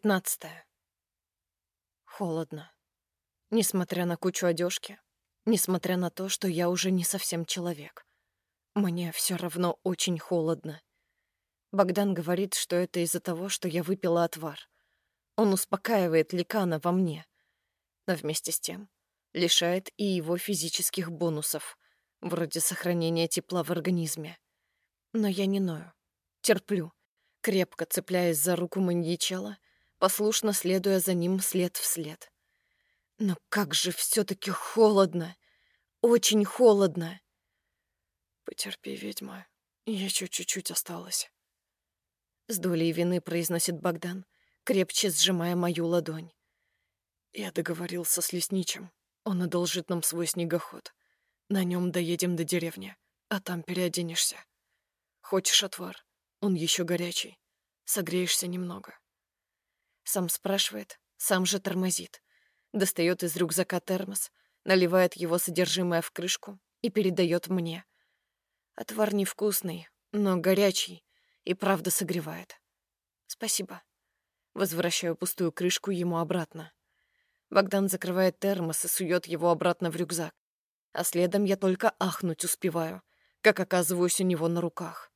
15. Холодно. Несмотря на кучу одежки, несмотря на то, что я уже не совсем человек, мне все равно очень холодно. Богдан говорит, что это из-за того, что я выпила отвар. Он успокаивает ликана во мне, но вместе с тем лишает и его физических бонусов, вроде сохранения тепла в организме. Но я не ною, терплю, крепко цепляясь за руку маньячела, послушно следуя за ним след в след. Но как же все-таки холодно! Очень холодно! «Потерпи, ведьма, еще чуть-чуть осталось». С долей вины произносит Богдан, крепче сжимая мою ладонь. Я договорился с лесничим. Он одолжит нам свой снегоход. На нем доедем до деревни, а там переоденешься. Хочешь отвар? Он еще горячий. Согреешься немного. Сам спрашивает, сам же тормозит. Достает из рюкзака термос, наливает его содержимое в крышку и передает мне. Отвар невкусный, но горячий и правда согревает. Спасибо. Возвращаю пустую крышку ему обратно. Богдан закрывает термос и сует его обратно в рюкзак. А следом я только ахнуть успеваю, как оказываюсь у него на руках.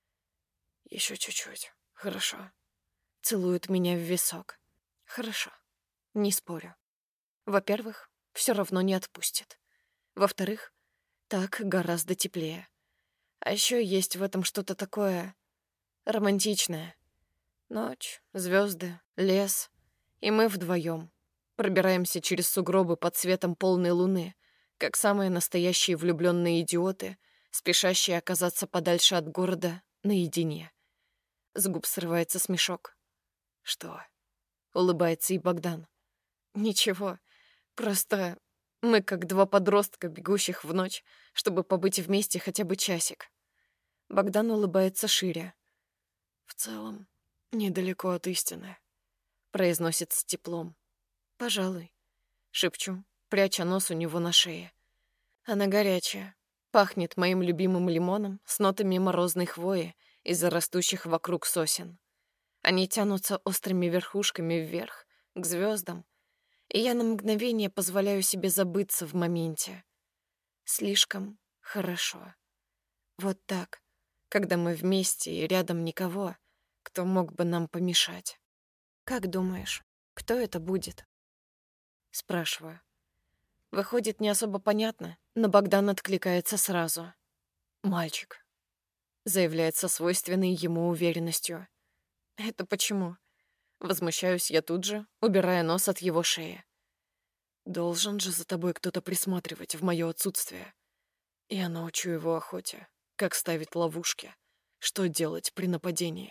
Еще чуть-чуть. Хорошо. Целует меня в висок. Хорошо. Не спорю. Во-первых, все равно не отпустит. Во-вторых, так гораздо теплее. А еще есть в этом что-то такое романтичное. Ночь, звезды, лес, и мы вдвоем пробираемся через сугробы под светом полной луны, как самые настоящие влюбленные идиоты, спешащие оказаться подальше от города наедине. С губ срывается смешок. «Что?» — улыбается и Богдан. «Ничего, просто мы как два подростка, бегущих в ночь, чтобы побыть вместе хотя бы часик». Богдан улыбается шире. В целом, недалеко от истины. Произносит с теплом. «Пожалуй», — шепчу, пряча нос у него на шее. Она горячая, пахнет моим любимым лимоном с нотами морозной хвои из-за растущих вокруг сосен. Они тянутся острыми верхушками вверх, к звездам, и я на мгновение позволяю себе забыться в моменте. Слишком хорошо. Вот так, когда мы вместе и рядом никого, кто мог бы нам помешать. «Как думаешь, кто это будет?» Спрашиваю. Выходит, не особо понятно, но Богдан откликается сразу. «Мальчик», — заявляет со свойственной ему уверенностью. «Это почему?» Возмущаюсь я тут же, убирая нос от его шеи. Должен же за тобой кто-то присматривать в мое отсутствие. Я научу его охоте, как ставить ловушки, что делать при нападении.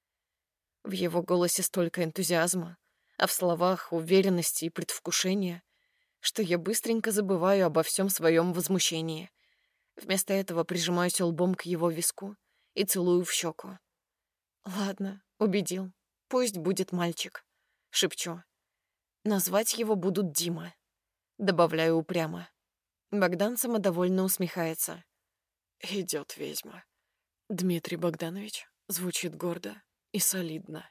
В его голосе столько энтузиазма, а в словах уверенности и предвкушения, что я быстренько забываю обо всем своем возмущении. Вместо этого прижимаюсь лбом к его виску и целую в щеку. «Ладно, убедил. Пусть будет мальчик», — шепчу. «Назвать его будут Дима», — добавляю упрямо. Богдан самодовольно усмехается. Идет ведьма. Дмитрий Богданович звучит гордо и солидно.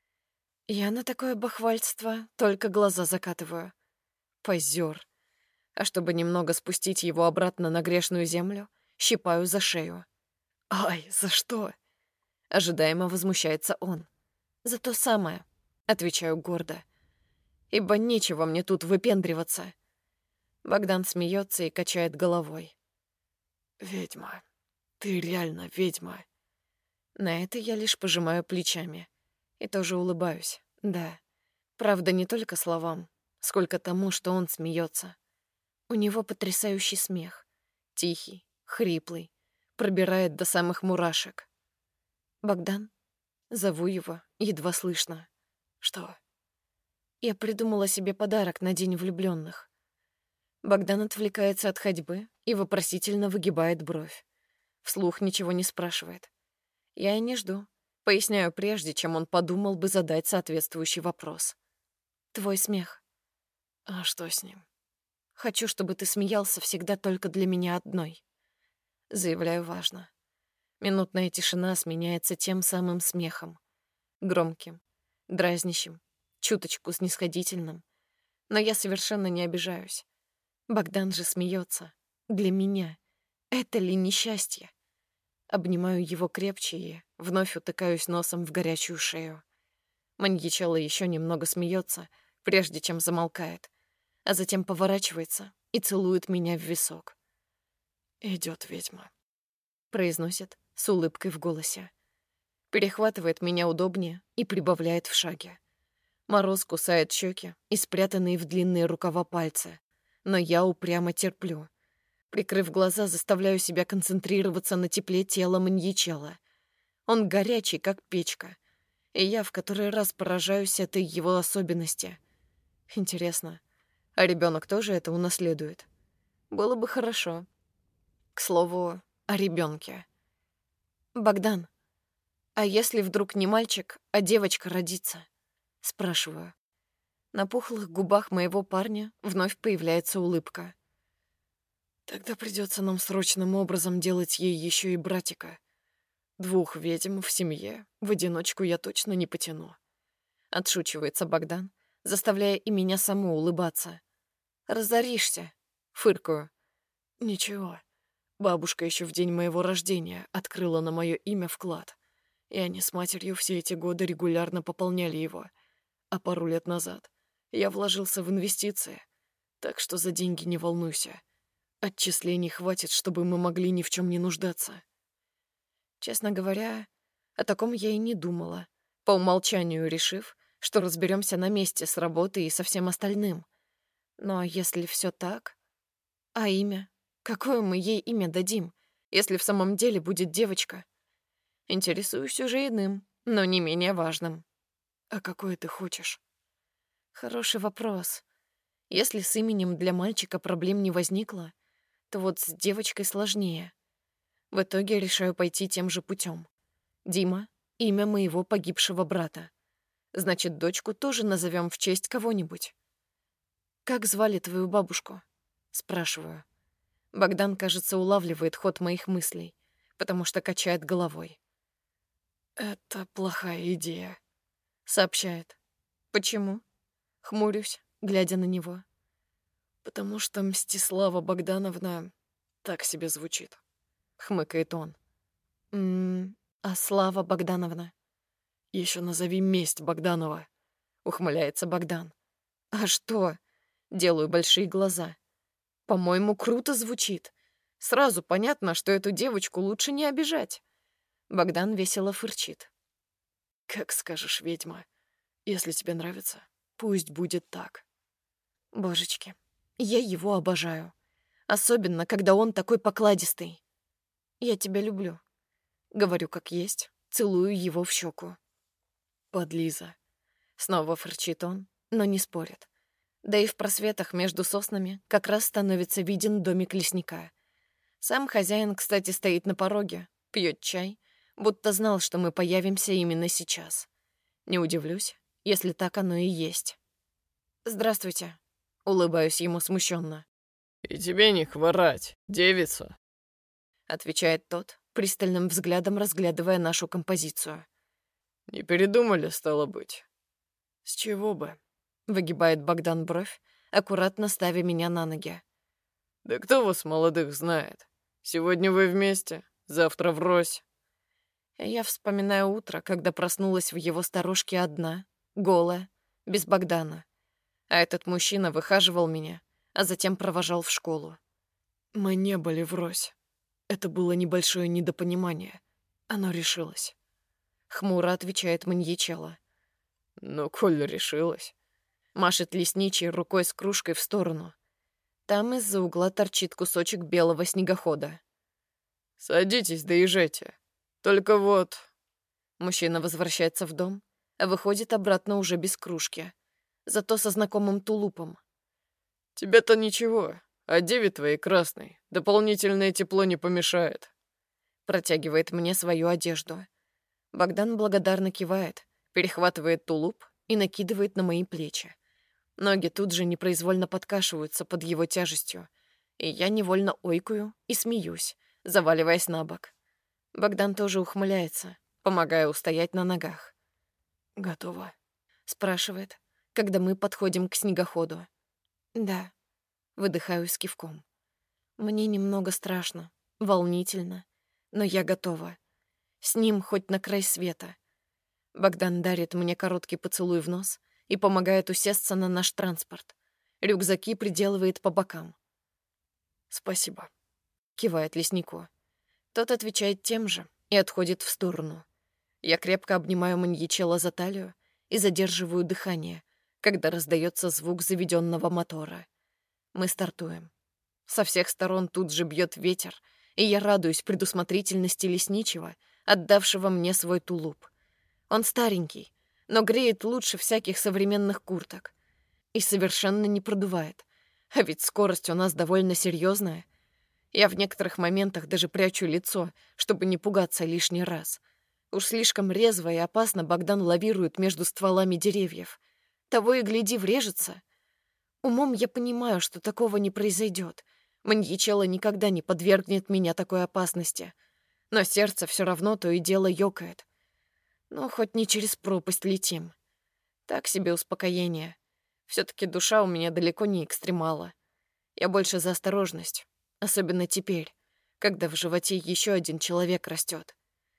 Я на такое бахвальство только глаза закатываю. Позер. А чтобы немного спустить его обратно на грешную землю, щипаю за шею. «Ай, за что?» Ожидаемо возмущается он. «За то самое», — отвечаю гордо. «Ибо нечего мне тут выпендриваться». Богдан смеется и качает головой. «Ведьма. Ты реально ведьма». На это я лишь пожимаю плечами. И тоже улыбаюсь. Да. Правда, не только словам, сколько тому, что он смеется. У него потрясающий смех. Тихий, хриплый, пробирает до самых мурашек. «Богдан?» Зову его, едва слышно. «Что?» Я придумала себе подарок на День влюбленных. Богдан отвлекается от ходьбы и вопросительно выгибает бровь. Вслух ничего не спрашивает. Я и не жду. Поясняю прежде, чем он подумал бы задать соответствующий вопрос. «Твой смех». «А что с ним?» «Хочу, чтобы ты смеялся всегда только для меня одной». Заявляю важно. Минутная тишина сменяется тем самым смехом. Громким, дразнящим, чуточку снисходительным. Но я совершенно не обижаюсь. Богдан же смеется. Для меня. Это ли несчастье? Обнимаю его крепче и вновь утыкаюсь носом в горячую шею. Маньячелло еще немного смеется, прежде чем замолкает, а затем поворачивается и целует меня в висок. «Идет ведьма», — произносит с улыбкой в голосе. Перехватывает меня удобнее и прибавляет в шаге. Мороз кусает щеки и спрятанные в длинные рукава пальцы, но я упрямо терплю. Прикрыв глаза, заставляю себя концентрироваться на тепле тела маньячелло. Он горячий, как печка, и я в который раз поражаюсь этой его особенности. Интересно, а ребенок тоже это унаследует? Было бы хорошо. К слову, о ребенке. «Богдан, а если вдруг не мальчик, а девочка родится?» — спрашиваю. На пухлых губах моего парня вновь появляется улыбка. «Тогда придется нам срочным образом делать ей еще и братика. 2 ведьм в семье в одиночку я точно не потяну». Отшучивается Богдан, заставляя и меня саму улыбаться. «Разоришься», — фыркаю. «Ничего. Бабушка еще в день моего рождения открыла на мое имя вклад, и они с матерью все эти годы регулярно пополняли его. А пару лет назад я вложился в инвестиции, так что за деньги не волнуйся. Отчислений хватит, чтобы мы могли ни в чем не нуждаться». Честно говоря, о таком я и не думала, по умолчанию решив, что разберемся на месте с работой и со всем остальным. Но если все так... А имя? Какое мы ей имя дадим, если в самом деле будет девочка? Интересуюсь уже иным, но не менее важным. «А какое ты хочешь?» Хороший вопрос. Если с именем для мальчика проблем не возникло, то вот с девочкой сложнее. В итоге решаю пойти тем же путем. Дима — имя моего погибшего брата. Значит, дочку тоже назовем в честь кого-нибудь. «Как звали твою бабушку?» — спрашиваю. Богдан, кажется, улавливает ход моих мыслей, потому что качает головой. «Это плохая идея», — сообщает. «Почему?» — хмурюсь, глядя на него. «Потому что Мстислава Богдановна так себе звучит», — хмыкает он. А Слава Богдановна?» «Еще назови месть Богданова», — ухмыляется Богдан. «А что?» — делаю большие глаза. «По-моему, круто звучит. Сразу понятно, что эту девочку лучше не обижать». Богдан весело фырчит. «Как скажешь, ведьма. Если тебе нравится, пусть будет так». Божечки, я его обожаю. Особенно, когда он такой покладистый. «Я тебя люблю». Говорю как есть, целую его в щеку. «Подлиза». Снова фырчит он, но не спорит. Да и в просветах между соснами как раз становится виден домик лесника. Сам хозяин, кстати, стоит на пороге, пьет чай, будто знал, что мы появимся именно сейчас. Не удивлюсь, если так оно и есть. «Здравствуйте», — улыбаюсь ему смущенно. «И тебе не хворать, девица», — отвечает тот, пристальным взглядом разглядывая нашу композицию. «Не передумали, стало быть?» «С чего бы?» — выгибает Богдан бровь, аккуратно ставя меня на ноги. «Да кто вас, молодых, знает? Сегодня вы вместе, завтра врозь». Я вспоминаю утро, когда проснулась в его сторожке одна, голая, без Богдана. А этот мужчина выхаживал меня, а затем провожал в школу. «Мы не были врозь. Это было небольшое недопонимание. Оно решилось». Хмуро отвечает маньячелло. «Ну, коль решилась». Машет лесничий рукой с кружкой в сторону. Там из-за угла торчит кусочек белого снегохода. «Садитесь, доезжайте. Только вот...» Мужчина возвращается в дом, а выходит обратно уже без кружки, зато со знакомым тулупом. «Тебе-то ничего, а деве твоей красной дополнительное тепло не помешает». Протягивает мне свою одежду. Богдан благодарно кивает, перехватывает тулуп и накидывает на мои плечи. Ноги тут же непроизвольно подкашиваются под его тяжестью, и я невольно ойкую и смеюсь, заваливаясь на бок. Богдан тоже ухмыляется, помогая устоять на ногах. «Готово?» — спрашивает, когда мы подходим к снегоходу. Да, выдыхаю с кивком. Мне немного страшно, волнительно, но я готова. С ним хоть на край света. Богдан дарит мне короткий поцелуй в нос и помогает усесться на наш транспорт. Рюкзаки приделывает по бокам. «Спасибо», — кивает леснику. Тот отвечает тем же и отходит в сторону. Я крепко обнимаю Маньячелло за талию и задерживаю дыхание, когда раздается звук заведенного мотора. Мы стартуем. Со всех сторон тут же бьет ветер, и я радуюсь предусмотрительности лесничего, отдавшего мне свой тулуп. Он старенький, но греет лучше всяких современных курток. И совершенно не продувает. А ведь скорость у нас довольно серьезная. Я в некоторых моментах даже прячу лицо, чтобы не пугаться лишний раз. Уж слишком резво и опасно Богдан лавирует между стволами деревьев. Того и гляди, врежется. Умом я понимаю, что такого не произойдет. Маньячелло никогда не подвергнет меня такой опасности. Но сердце все равно то и дело ёкает. Ну, хоть не через пропасть летим. Так себе успокоение. Все-таки душа у меня далеко не экстремала. Я больше за осторожность. Особенно теперь, когда в животе еще один человек растет.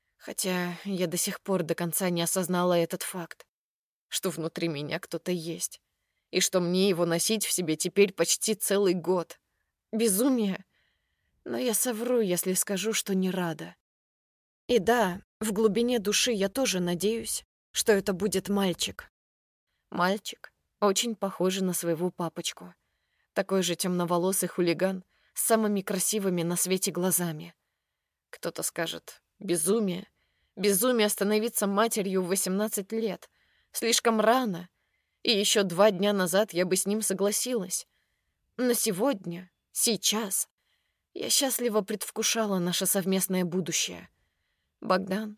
Хотя я до сих пор до конца не осознала этот факт, что внутри меня кто-то есть, и что мне его носить в себе теперь почти целый год. Безумие. Но я совру, если скажу, что не рада. И да, в глубине души я тоже надеюсь, что это будет мальчик. Мальчик, очень похожий на своего папочку. Такой же темноволосый хулиган с самыми красивыми на свете глазами. Кто-то скажет: безумие. Безумие становиться матерью в 18 лет. Слишком рано. И еще 2 дня назад я бы с ним согласилась. Но сегодня, сейчас, я счастливо предвкушала наше совместное будущее. Богдан,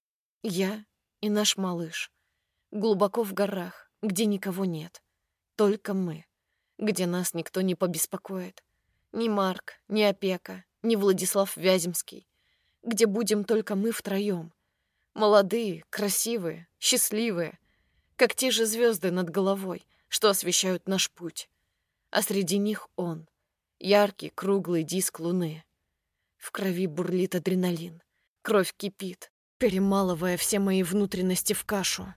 я и наш малыш. Глубоко в горах, где никого нет. Только мы. Где нас никто не побеспокоит. Ни Марк, ни Опека, ни Владислав Вяземский. Где будем только мы втроем. Молодые, красивые, счастливые. Как те же звезды над головой, что освещают наш путь. А среди них он. Яркий, круглый диск луны. В крови бурлит адреналин. Кровь кипит, перемалывая все мои внутренности в кашу.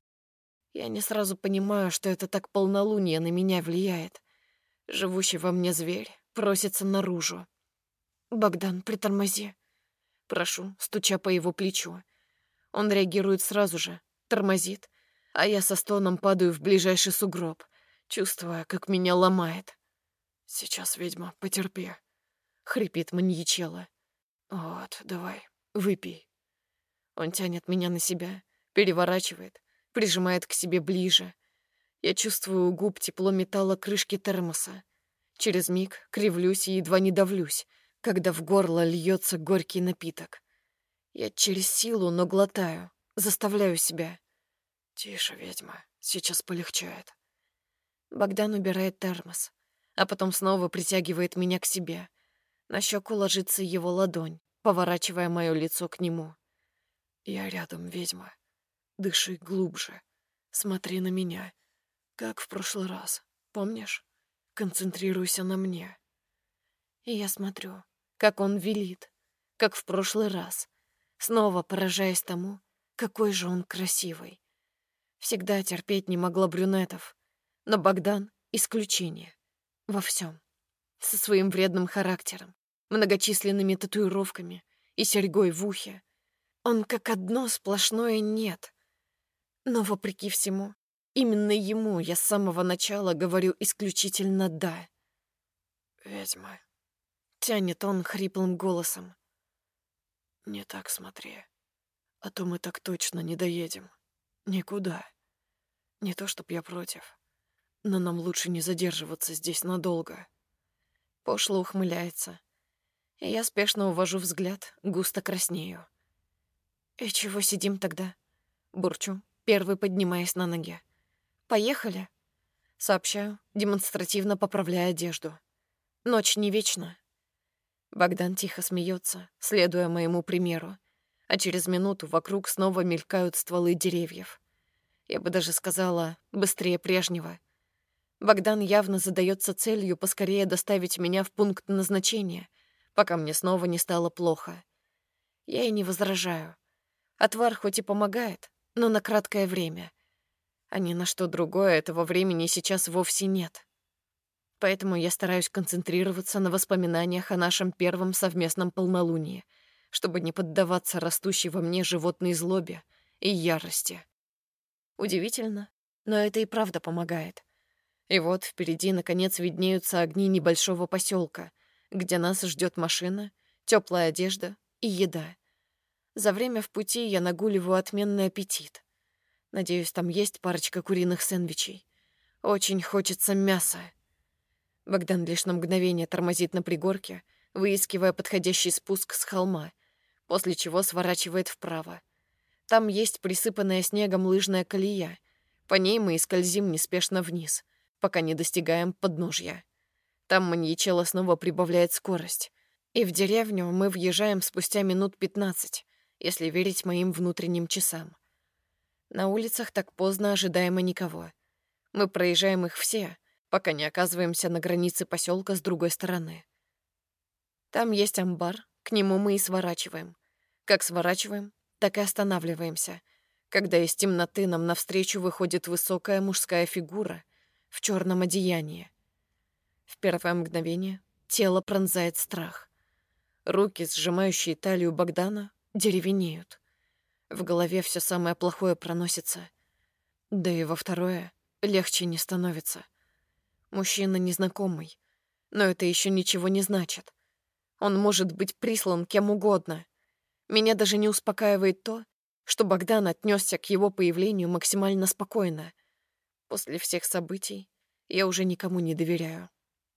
Я не сразу понимаю, что это так полнолуние на меня влияет. Живущий во мне зверь просится наружу. «Богдан, притормози». Прошу, стуча по его плечу. Он реагирует сразу же, тормозит, а я со стоном падаю в ближайший сугроб, чувствуя, как меня ломает. «Сейчас, ведьма, потерпи», — хрипит Маньячелло. «Вот, давай, выпей». Он тянет меня на себя, переворачивает, прижимает к себе ближе. Я чувствую у губ тепло металла крышки термоса. Через миг кривлюсь и едва не давлюсь, когда в горло льется горький напиток. Я через силу, но глотаю, заставляю себя. «Тише, ведьма, сейчас полегчает». Богдан убирает термос, а потом снова притягивает меня к себе. На щеку ложится его ладонь, поворачивая мое лицо к нему. «Я рядом, ведьма. Дыши глубже. Смотри на меня, как в прошлый раз. Помнишь? Концентрируйся на мне». И я смотрю, как он велит, как в прошлый раз, снова поражаясь тому, какой же он красивый. Всегда терпеть не могла брюнетов, но Богдан — исключение. Во всем. Со своим вредным характером, многочисленными татуировками и серьгой в ухе. Он как одно сплошное «нет». Но, вопреки всему, именно ему я с самого начала говорю исключительно «да». «Ведьма», — тянет он хриплым голосом. «Не так смотри, а то мы так точно не доедем. Никуда. Не то чтоб я против, но нам лучше не задерживаться здесь надолго». Пошло ухмыляется, и я спешно увожу взгляд, густо краснею. «И чего сидим тогда?» — бурчу, первый поднимаясь на ноги. «Поехали?» — сообщаю, демонстративно поправляя одежду. «Ночь не вечна». Богдан тихо смеется, следуя моему примеру, а через минуту вокруг снова мелькают стволы деревьев. Я бы даже сказала, быстрее прежнего. Богдан явно задается целью поскорее доставить меня в пункт назначения, пока мне снова не стало плохо. Я и не возражаю. Отвар хоть и помогает, но на краткое время. А ни на что другое этого времени сейчас вовсе нет. Поэтому я стараюсь концентрироваться на воспоминаниях о нашем первом совместном полнолунии, чтобы не поддаваться растущей во мне животной злобе и ярости. Удивительно, но это и правда помогает. И вот впереди, наконец, виднеются огни небольшого поселка, где нас ждет машина, теплая одежда и еда. За время в пути я нагуливаю отменный аппетит. Надеюсь, там есть парочка куриных сэндвичей. Очень хочется мяса. Богдан лишь на мгновение тормозит на пригорке, выискивая подходящий спуск с холма, после чего сворачивает вправо. Там есть присыпанная снегом лыжная колея. По ней мы и скользим неспешно вниз, пока не достигаем подножья. Там маньячелло снова прибавляет скорость. И в деревню мы въезжаем спустя минут 15, если верить моим внутренним часам. На улицах так поздно ожидаемо никого. Мы проезжаем их все, пока не оказываемся на границе поселка с другой стороны. Там есть амбар, к нему мы и сворачиваем. Как сворачиваем, так и останавливаемся, когда из темноты нам навстречу выходит высокая мужская фигура в черном одеянии. В первое мгновение тело пронзает страх. Руки, сжимающие талию Богдана, деревенеют. В голове все самое плохое проносится. Да и во второе легче не становится. Мужчина незнакомый, но это еще ничего не значит. Он может быть прислан кем угодно. Меня даже не успокаивает то, что Богдан отнесся к его появлению максимально спокойно. После всех событий я уже никому не доверяю.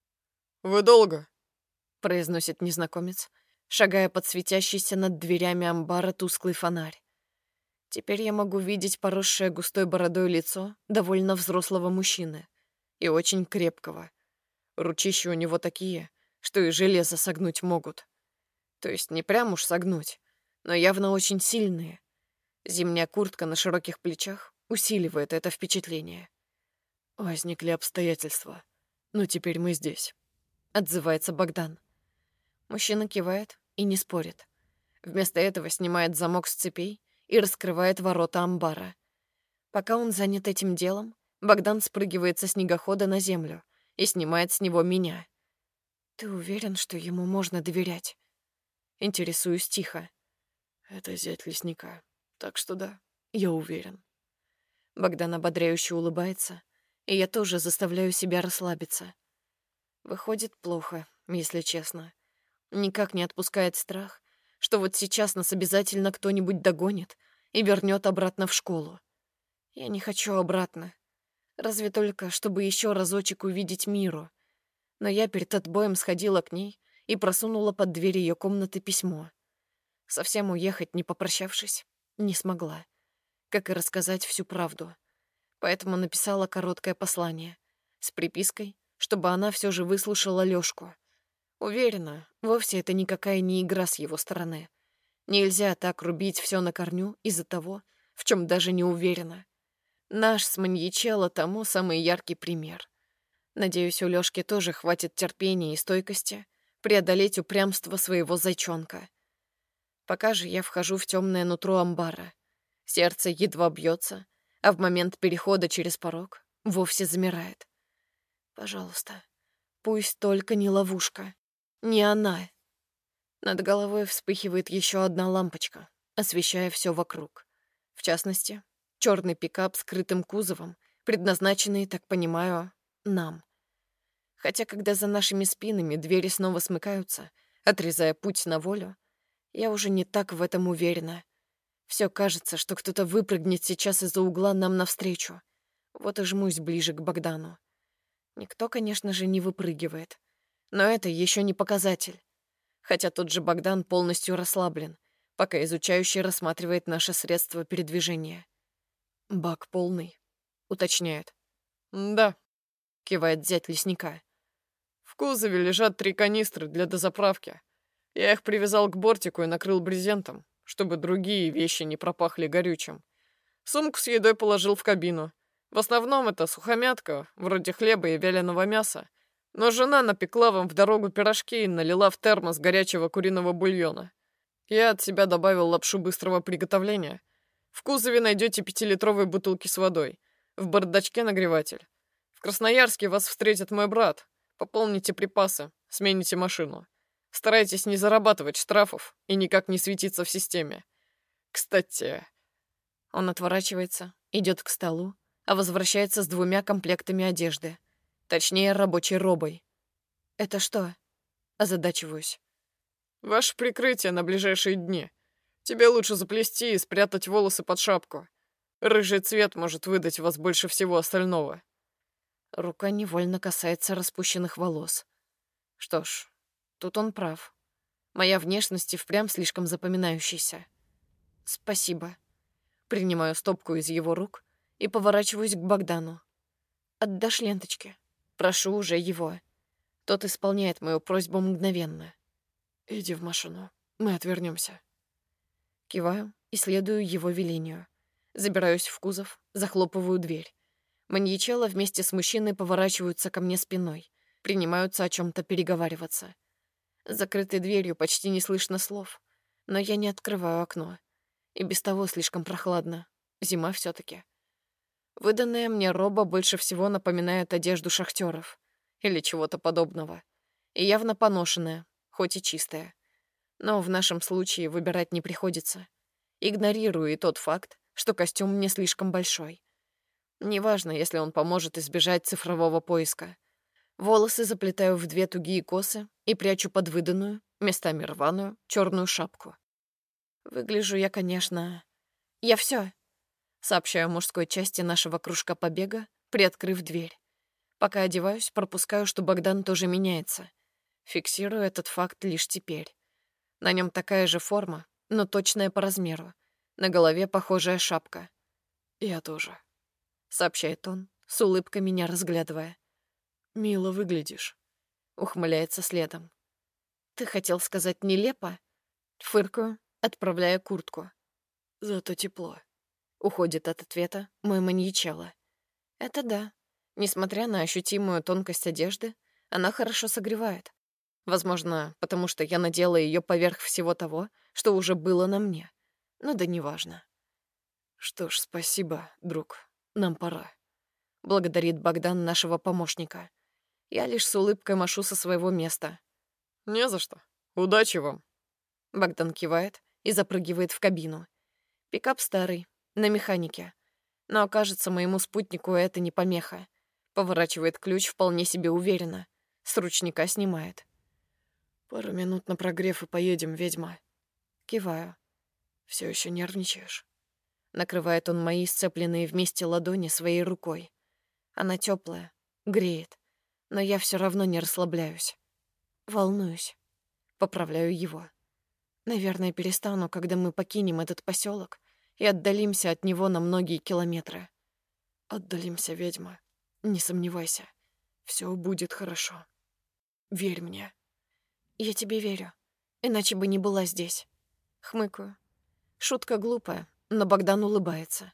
«Вы долго?» — произносит незнакомец, шагая под светящийся над дверями амбара тусклый фонарь. Теперь я могу видеть поросшее густой бородой лицо довольно взрослого мужчины и очень крепкого. Ручища у него такие, что и железо согнуть могут. То есть не прям уж согнуть, но явно очень сильные. Зимняя куртка на широких плечах усиливает это впечатление. «Возникли обстоятельства, но теперь мы здесь», — отзывается Богдан. Мужчина кивает и не спорит. Вместо этого снимает замок с цепей и раскрывает ворота амбара. Пока он занят этим делом, Богдан спрыгивает со снегохода на землю и снимает с него меня. «Ты уверен, что ему можно доверять?» Интересуюсь тихо. «Это зять лесника, так что да, я уверен». Богдан ободряюще улыбается, и я тоже заставляю себя расслабиться. Выходит плохо, если честно. Никак не отпускает страх, что вот сейчас нас обязательно кто-нибудь догонит и вернет обратно в школу. Я не хочу обратно. Разве только, чтобы еще разочек увидеть Миру. Но я перед отбоем сходила к ней и просунула под дверь ее комнаты письмо. Совсем уехать, не попрощавшись, не смогла. Как и рассказать всю правду. Поэтому написала короткое послание с припиской, чтобы она все же выслушала Лёшку. Уверена, вовсе это никакая не игра с его стороны. Нельзя так рубить все на корню из-за того, в чем даже не уверена. Наш с маньячелло тому самый яркий пример. Надеюсь, у Лёшки тоже хватит терпения и стойкости преодолеть упрямство своего зайчонка. Пока же я вхожу в темное нутро амбара. Сердце едва бьется, а в момент перехода через порог вовсе замирает. Пожалуйста, пусть только не ловушка. Не она. Над головой вспыхивает еще одна лампочка, освещая все вокруг. В частности, черный пикап с крытым кузовом, предназначенный, так понимаю, нам. Хотя, когда за нашими спинами двери снова смыкаются, отрезая путь на волю, я уже не так в этом уверена. Все кажется, что кто-то выпрыгнет сейчас из-за угла нам навстречу. Вот и жмусь ближе к Богдану. Никто, конечно же, не выпрыгивает. Но это еще не показатель. Хотя тот же Богдан полностью расслаблен, пока изучающий рассматривает наше средство передвижения. «Бак полный», — уточняет. «Да», — кивает зять лесника. «В кузове лежат 3 канистры для дозаправки. Я их привязал к бортику и накрыл брезентом, чтобы другие вещи не пропахли горючим. Сумку с едой положил в кабину. В основном это сухомятка, вроде хлеба и вяленого мяса. Но жена напекла вам в дорогу пирожки и налила в термос горячего куриного бульона. Я от себя добавил лапшу быстрого приготовления. В кузове найдете 5-литровые бутылки с водой. В бардачке нагреватель. В Красноярске вас встретит мой брат. Пополните припасы, смените машину. Старайтесь не зарабатывать штрафов и никак не светиться в системе. Кстати, Он отворачивается, идет к столу, а возвращается с 2 комплектами одежды. Точнее, рабочей робой. «Это что?» Озадачиваюсь. ваше прикрытие на ближайшие дни. Тебе лучше заплести и спрятать волосы под шапку. Рыжий цвет может выдать вас больше всего остального. Рука невольно касается распущенных волос. Что ж, тут он прав. Моя внешность и впрямь слишком запоминающаяся. Спасибо. Принимаю стопку из его рук и поворачиваюсь к Богдану. Отдашь ленточки? Прошу уже его. Тот исполняет мою просьбу мгновенно. Иди в машину, мы отвернемся. Киваю и следую его велению. Забираюсь в кузов, захлопываю дверь. Маньячелло вместе с мужчиной поворачиваются ко мне спиной, принимаются о чем-то переговариваться. С закрытой дверью почти не слышно слов, но я не открываю окно. И без того слишком прохладно. Зима все-таки. Выданная мне роба больше всего напоминает одежду шахтеров или чего-то подобного. И явно поношенная, хоть и чистая. Но в нашем случае выбирать не приходится. Игнорирую и тот факт, что костюм мне слишком большой. Неважно, если он поможет избежать цифрового поиска. Волосы заплетаю в 2 тугие косы и прячу под выданную, местами рваную, черную шапку. Выгляжу я, конечно... Я все, сообщаю мужской части нашего кружка побега, приоткрыв дверь. Пока одеваюсь, пропускаю, что Богдан тоже меняется. Фиксирую этот факт лишь теперь. На нем такая же форма, но точная по размеру. На голове похожая шапка. Я тоже, Сообщает он, с улыбкой меня разглядывая. мило выглядишь. Ухмыляется следом. Ты хотел сказать нелепо? Фыркаю, отправляя куртку. Зато тепло. Уходит от ответа мой маньячелло. Это да. Несмотря на ощутимую тонкость одежды, она хорошо согревает. Возможно, потому что я надела ее поверх всего того, что уже было на мне. Ну да неважно. Что ж, спасибо, друг. Нам пора. Благодарит Богдан нашего помощника. Я лишь с улыбкой машу со своего места. Не за что. Удачи вам. Богдан кивает и запрыгивает в кабину. Пикап старый, на механике. Но, кажется, моему спутнику это не помеха. Поворачивает ключ вполне себе уверенно. С ручника снимает. Пару минут на прогрев и поедем, ведьма. Киваю. Все еще нервничаешь? Накрывает он мои сцепленные вместе ладони своей рукой. Она теплая, греет, но я все равно не расслабляюсь. Волнуюсь. Поправляю его. Наверное, перестану, когда мы покинем этот поселок и отдалимся от него на многие километры. Отдалимся, ведьма. Не сомневайся. Все будет хорошо. Верь мне. Я тебе верю, иначе бы не была здесь. Хмыкаю. Шутка глупая, но Богдан улыбается.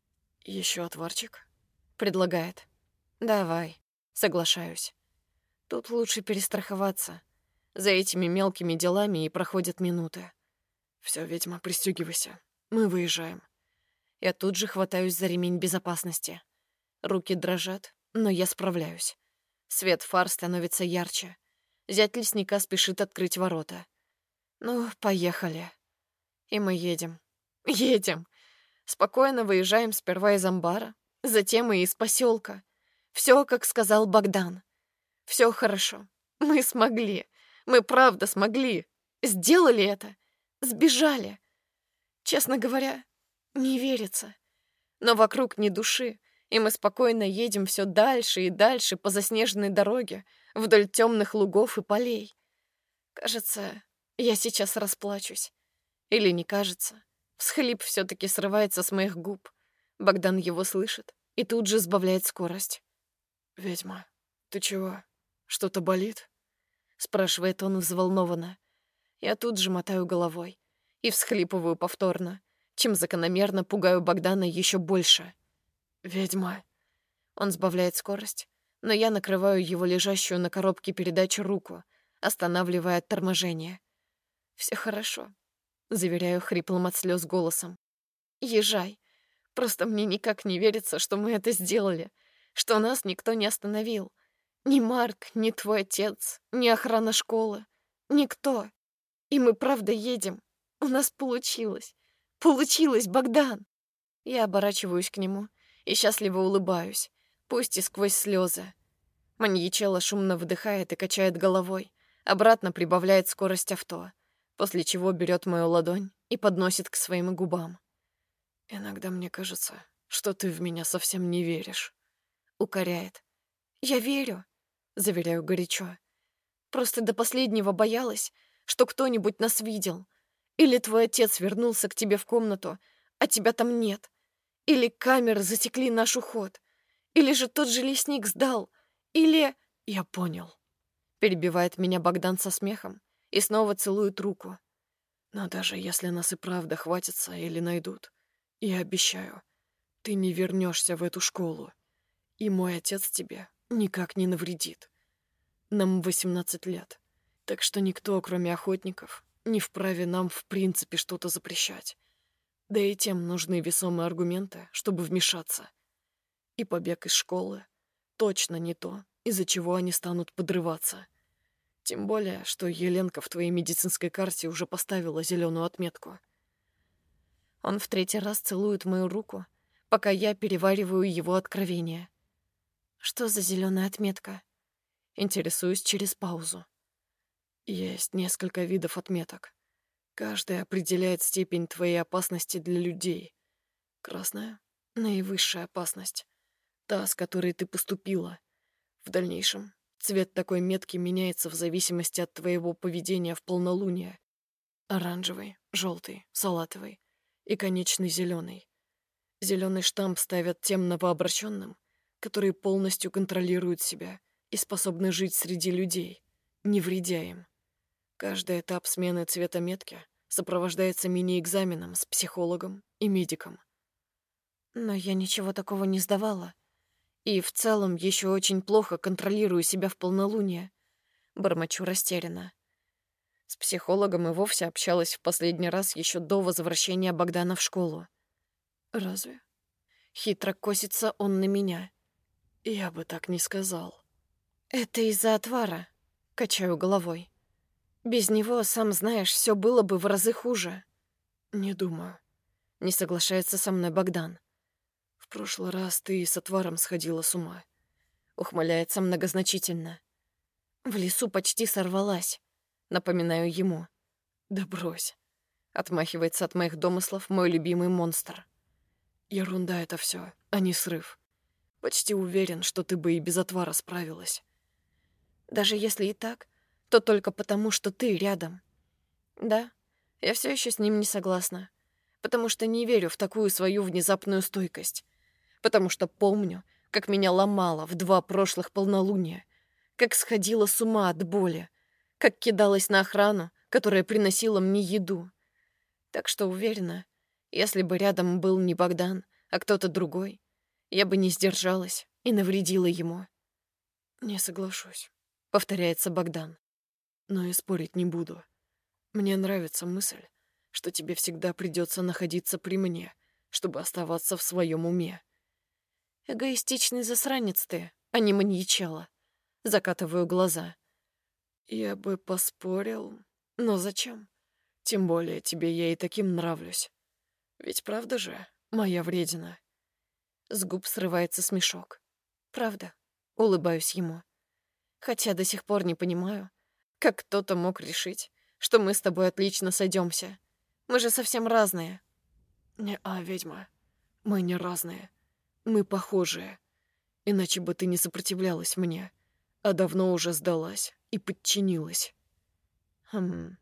Еще отварчик? Предлагает. Давай, соглашаюсь. Тут лучше перестраховаться. За этими мелкими делами и проходят минуты. Все, ведьма, пристегивайся. Мы выезжаем. Я тут же хватаюсь за ремень безопасности. Руки дрожат, но я справляюсь. Свет фар становится ярче. Зять лесника спешит открыть ворота. Ну, поехали. И мы едем. Едем. Спокойно выезжаем сперва из амбара, затем и из поселка. Все, как сказал Богдан. Все хорошо. Мы смогли. Мы правда смогли. Сделали это. Сбежали. Честно говоря, не верится. Но вокруг ни души, и мы спокойно едем все дальше и дальше по заснеженной дороге, вдоль темных лугов и полей. Кажется, я сейчас расплачусь. Или не кажется. Всхлип все-таки срывается с моих губ. Богдан его слышит и тут же сбавляет скорость. «Ведьма, ты чего? Что-то болит?» Спрашивает он взволнованно. Я тут же мотаю головой и всхлипываю повторно, чем закономерно пугаю Богдана еще больше. «Ведьма, Он сбавляет скорость, но я накрываю его лежащую на коробке передач руку, останавливая от торможения. «Все хорошо», — заверяю хриплым от слез голосом. «Езжай. Просто мне никак не верится, что мы это сделали, что нас никто не остановил. Ни Марк, ни твой отец, ни охрана школы. Никто. И мы правда едем. У нас получилось. Получилось, Богдан!» Я оборачиваюсь к нему и счастливо улыбаюсь, пусть и сквозь слезы. Маньячелло шумно вдыхает и качает головой, обратно прибавляет скорость авто, после чего берет мою ладонь и подносит к своим губам. «Иногда мне кажется, что ты в меня совсем не веришь», — укоряет. «Я верю», — заверяю горячо. «Просто до последнего боялась, что кто-нибудь нас видел. Или твой отец вернулся к тебе в комнату, а тебя там нет. Или камеры засекли наш уход. Или же тот же лесник сдал. Или...» «Я понял», — перебивает меня Богдан со смехом и снова целует руку. «Но даже если нас и правда хватится или найдут, я обещаю, ты не вернешься в эту школу, и мой отец тебе никак не навредит. Нам 18 лет, так что никто, кроме охотников, не вправе нам в принципе что-то запрещать. Да и тем нужны весомые аргументы, чтобы вмешаться. И побег из школы точно не то, из-за чего они станут подрываться. Тем более, что Еленка в твоей медицинской карте уже поставила зеленую отметку». Он в третий раз целует мою руку, пока я перевариваю его откровение. «Что за зеленая отметка?» Интересуюсь через паузу. «Есть несколько видов отметок. Каждая определяет степень твоей опасности для людей. Красная — наивысшая опасность. Та, с которой ты поступила. В дальнейшем цвет такой метки меняется в зависимости от твоего поведения в полнолуние. Оранжевый, желтый, салатовый и конечный зеленый. Зеленый штамп ставят тем новообращенным, которые полностью контролируют себя и способны жить среди людей, не вредя им. Каждый этап смены цвета метки сопровождается мини-экзаменом с психологом и медиком. Но я ничего такого не сдавала. И в целом еще очень плохо контролирую себя в полнолуние. Бормочу растерянно. С психологом и вовсе общалась в последний раз еще до возвращения Богдана в школу. «Разве?» Хитро косится он на меня. «Я бы так не сказал». «Это из-за отвара», — качаю головой. «Без него, сам знаешь, все было бы в разы хуже». «Не думаю», — не соглашается со мной Богдан. «В прошлый раз ты с отваром сходила с ума», — ухмыляется многозначительно. «В лесу почти сорвалась», — напоминаю ему. «Да брось», — отмахивается от моих домыслов мой любимый монстр. «Ерунда это все, а не срыв. Почти уверен, что ты бы и без отвара справилась». «Даже если и так, то только потому, что ты рядом. Да, я все еще с ним не согласна, потому что не верю в такую свою внезапную стойкость, потому что помню, как меня ломало в 2 прошлых полнолуния, как сходила с ума от боли, как кидалась на охрану, которая приносила мне еду. Так что уверена, если бы рядом был не Богдан, а кто-то другой, я бы не сдержалась и навредила ему». «Не соглашусь», — повторяется Богдан. «Но и спорить не буду. Мне нравится мысль, что тебе всегда придется находиться при мне, чтобы оставаться в своем уме». «Эгоистичный засранец ты, а не маньячелло». Закатываю глаза. «Я бы поспорил, но зачем? Тем более тебе я и таким нравлюсь. Ведь правда же, моя вредина?» С губ срывается смешок. «Правда», — улыбаюсь ему. «Хотя до сих пор не понимаю, как кто-то мог решить, что мы с тобой отлично сойдемся. Мы же совсем разные». «Не-а, ведьма, мы не разные. Мы похожие. Иначе бы ты не сопротивлялась мне, а давно уже сдалась и подчинилась». «Хм...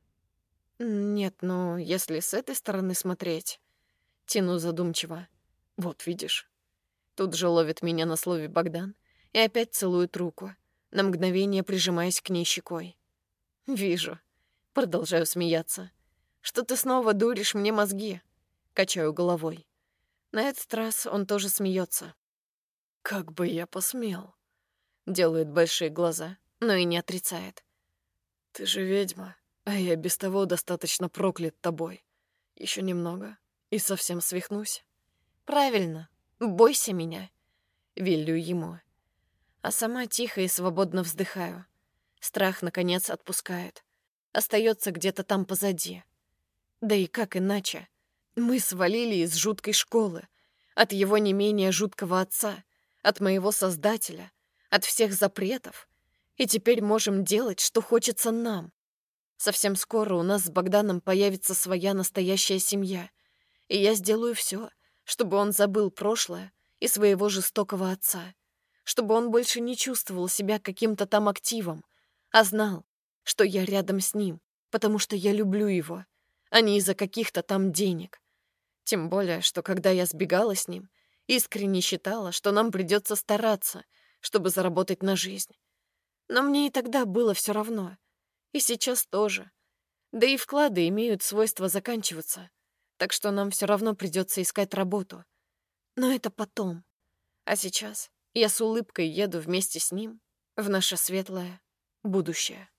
Нет, ну, если с этой стороны смотреть...» Тяну задумчиво. «Вот видишь». Тут же ловит меня на слове Богдан и опять целует руку, на мгновение прижимаясь к ней щекой. «Вижу». Продолжаю смеяться. «Что ты снова дуришь мне мозги?» Качаю головой. На этот раз он тоже смеется. Как бы я посмел? Делает большие глаза, но и не отрицает. Ты же ведьма, а я без того достаточно проклят тобой. Еще немного, и совсем свихнусь. Правильно, бойся меня, велю ему. А сама тихо и свободно вздыхаю. Страх, наконец, отпускает. Остается где-то там позади. Да и как иначе? Мы свалили из жуткой школы, от его не менее жуткого отца, от моего создателя, от всех запретов, и теперь можем делать, что хочется нам. Совсем скоро у нас с Богданом появится своя настоящая семья, и я сделаю все, чтобы он забыл прошлое и своего жестокого отца, чтобы он больше не чувствовал себя каким-то там активом, а знал, что я рядом с ним, потому что я люблю его, а не из-за каких-то там денег. Тем более, что когда я сбегала с ним, искренне считала, что нам придется стараться, чтобы заработать на жизнь. Но мне и тогда было все равно. И сейчас тоже. Да и вклады имеют свойство заканчиваться, так что нам все равно придется искать работу. Но это потом. А сейчас я с улыбкой еду вместе с ним в наше светлое будущее.